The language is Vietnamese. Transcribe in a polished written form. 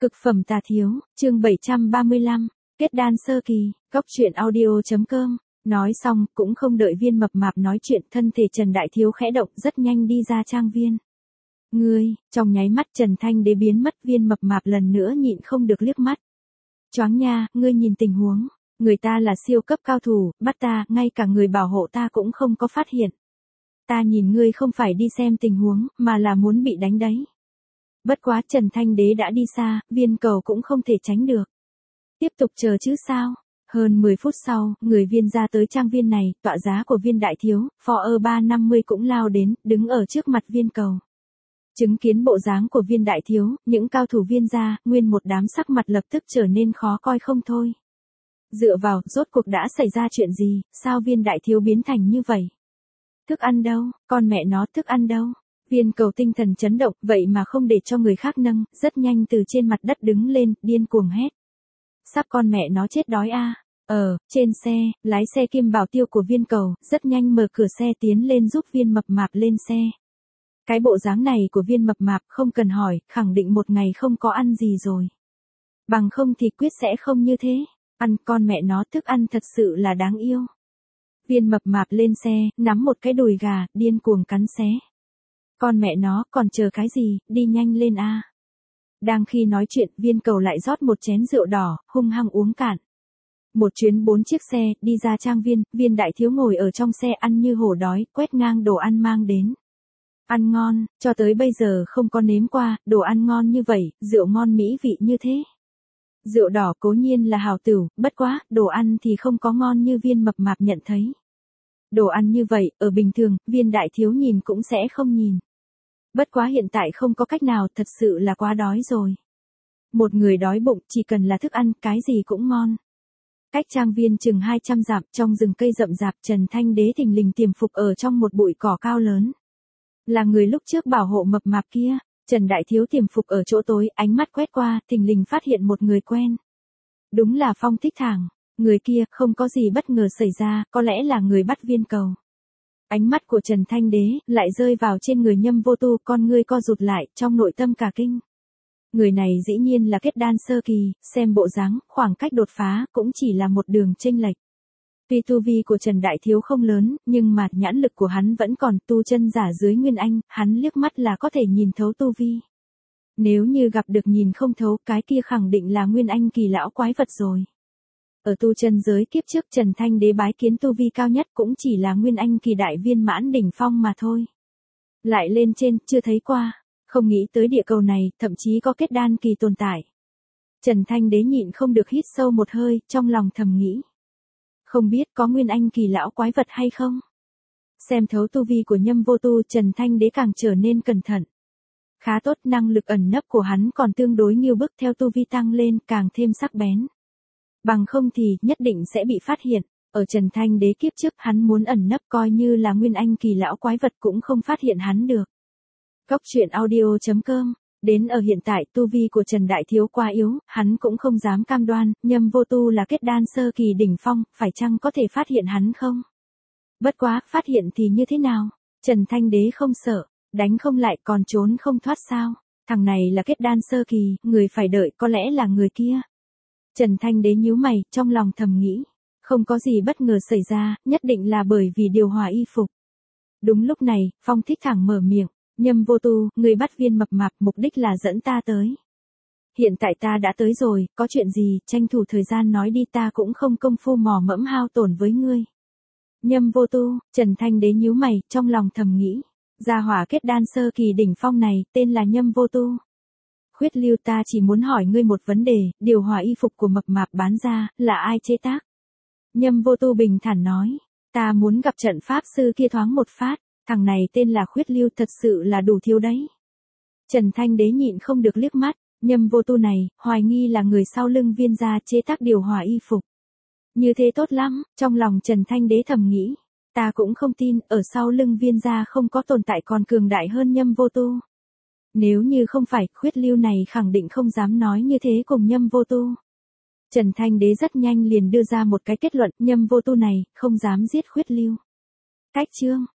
Cực phẩm tà thiếu, chương 735, kết đan sơ kỳ, góc truyện audio.com. Nói xong, cũng không đợi Viên mập mạp nói chuyện, thân thể Trần Đại Thiếu khẽ động, rất nhanh đi ra trang viên. Ngươi, trong nháy mắt Trần Thanh Đế biến mất, Viên mập mạp lần nữa nhịn không được liếc mắt. Choáng nha, ngươi nhìn tình huống, người ta là siêu cấp cao thủ, bắt ta, ngay cả người bảo hộ ta cũng không có phát hiện. Ta nhìn ngươi không phải đi xem tình huống, mà là muốn bị đánh đấy. Bất quá Trần Thanh Đế đã đi xa, Viên Cầu cũng không thể tránh được. Tiếp tục chờ chứ sao? Hơn 10 phút sau, người Viên ra tới trang viên này, tọa giá của Viên Đại Thiếu, phò 350 cũng lao đến, đứng ở trước mặt Viên Cầu. Chứng kiến bộ dáng của Viên Đại Thiếu, những cao thủ Viên ra, nguyên một đám sắc mặt lập tức trở nên khó coi không thôi. Dựa vào, rốt cuộc đã xảy ra chuyện gì, sao Viên Đại Thiếu biến thành như vậy? Thức ăn đâu, con mẹ nó thức ăn đâu? Viên Cầu tinh thần chấn động, vậy mà không để cho người khác nâng, rất nhanh từ trên mặt đất đứng lên, điên cuồng hét. Sắp con mẹ nó chết đói a. Trên xe, lái xe kiêm bảo tiêu của Viên Cầu, rất nhanh mở cửa xe tiến lên giúp Viên mập mạp lên xe. Cái bộ dáng này của Viên mập mạp không cần hỏi, khẳng định một ngày không có ăn gì rồi. Bằng không thì quyết sẽ không như thế. Ăn con mẹ nó, thức ăn thật sự là đáng yêu. Viên mập mạp lên xe, nắm một cái đùi gà, điên cuồng cắn xé. Con mẹ nó, còn chờ cái gì, đi nhanh lên a. Đang khi nói chuyện, Viên Cầu lại rót một chén rượu đỏ, hung hăng uống cạn. Một chuyến 4 chiếc xe, đi ra trang viên, Viên Đại Thiếu ngồi ở trong xe ăn như hổ đói, quét ngang đồ ăn mang đến. Ăn ngon, cho tới bây giờ không có nếm qua, đồ ăn ngon như vậy, rượu ngon mỹ vị như thế. Rượu đỏ cố nhiên là hảo tửu, bất quá, đồ ăn thì không có ngon như Viên mập mạp nhận thấy. Đồ ăn như vậy, ở bình thường, Viên Đại Thiếu nhìn cũng sẽ không nhìn. Bất quá hiện tại không có cách nào, thật sự là quá đói rồi. Một người đói bụng, chỉ cần là thức ăn, cái gì cũng ngon. Cách trang viên chừng 200 dặm, trong rừng cây rậm rạp, Trần Thanh Đế thình lình tiềm phục ở trong một bụi cỏ cao lớn. Là người lúc trước bảo hộ mập mạp kia. Trần Đại Thiếu tiềm phục ở chỗ tối, ánh mắt quét qua, thình lình phát hiện một người quen. Đúng là Phong Thích Thẳng. Người kia, không có gì bất ngờ xảy ra, có lẽ là người bắt Viên Cầu. Ánh mắt của Trần Thanh Đế, lại rơi vào trên người Nhâm Vô Tu, con ngươi co rụt lại, trong nội tâm cả kinh. Người này dĩ nhiên là kết đan sơ kỳ, xem bộ dáng, khoảng cách đột phá, cũng chỉ là một đường chênh lệch. Tuy tu vi của Trần Đại Thiếu không lớn, nhưng mà nhãn lực của hắn vẫn còn, tu chân giả dưới Nguyên Anh, hắn liếc mắt là có thể nhìn thấu tu vi. Nếu như gặp được nhìn không thấu, cái kia khẳng định là Nguyên Anh kỳ lão quái vật rồi. Ở tu chân giới kiếp trước Trần Thanh Đế bái kiến tu vi cao nhất cũng chỉ là Nguyên Anh kỳ đại viên mãn đỉnh phong mà thôi. Lại lên trên, chưa thấy qua, không nghĩ tới địa cầu này, thậm chí có kết đan kỳ tồn tại. Trần Thanh Đế nhịn không được hít sâu một hơi, trong lòng thầm nghĩ. Không biết có Nguyên Anh kỳ lão quái vật hay không? Xem thấu tu vi của Nhâm Vô Tu, Trần Thanh Đế càng trở nên cẩn thận. Khá tốt, năng lực ẩn nấp của hắn còn tương đối nghiêu bức, theo tu vi tăng lên, càng thêm sắc bén. Bằng không thì, nhất định sẽ bị phát hiện. Ở Trần Thanh Đế kiếp trước, hắn muốn ẩn nấp coi như là Nguyên Anh kỳ lão quái vật cũng không phát hiện hắn được. Góc truyện audio.com. Đến ở hiện tại, tu vi của Trần Đại Thiếu quá yếu, hắn cũng không dám cam đoan, Nhâm Vô Tu là kết đan sơ kỳ đỉnh phong, phải chăng có thể phát hiện hắn không? Bất quá, phát hiện thì như thế nào? Trần Thanh Đế không sợ, đánh không lại còn trốn không thoát sao? Thằng này là kết đan sơ kỳ, người phải đợi có lẽ là người kia. Trần Thanh Đế nhíu mày, trong lòng thầm nghĩ. Không có gì bất ngờ xảy ra, nhất định là bởi vì điều hòa y phục. Đúng lúc này, Phong Thích Thẳng mở miệng. Nhâm Vô Tu, người bắt Viên mập mạp, mục đích là dẫn ta tới. Hiện tại ta đã tới rồi, có chuyện gì, tranh thủ thời gian nói đi, ta cũng không công phu mò mẫm hao tổn với ngươi. Nhâm Vô Tu, Trần Thanh Đế nhíu mày, trong lòng thầm nghĩ. Gia hỏa kết đan sơ kỳ đỉnh phong này, tên là Nhâm Vô Tu. Khuyết Lưu, ta chỉ muốn hỏi ngươi một vấn đề, điều hòa y phục của mập mạp bán ra, là ai chế tác? Nhâm Vô Tu bình thản nói. Ta muốn gặp trận pháp sư kia thoáng một phát. Thằng này tên là Khuyết Lưu, thật sự là đủ thiếu đấy. Trần Thanh Đế nhịn không được liếc mắt, Nhâm Vô Tu này, hoài nghi là người sau lưng Viên gia chế tác điều hòa y phục. Như thế tốt lắm, trong lòng Trần Thanh Đế thầm nghĩ. Ta cũng không tin, ở sau lưng Viên gia không có tồn tại còn cường đại hơn Nhâm Vô Tu. Nếu như không phải, Khuyết Lưu này khẳng định không dám nói như thế cùng Nhâm Vô Tu. Trần Thanh Đế rất nhanh liền đưa ra một cái kết luận, Nhâm Vô Tu này, không dám giết Khuyết Lưu. Cách chương.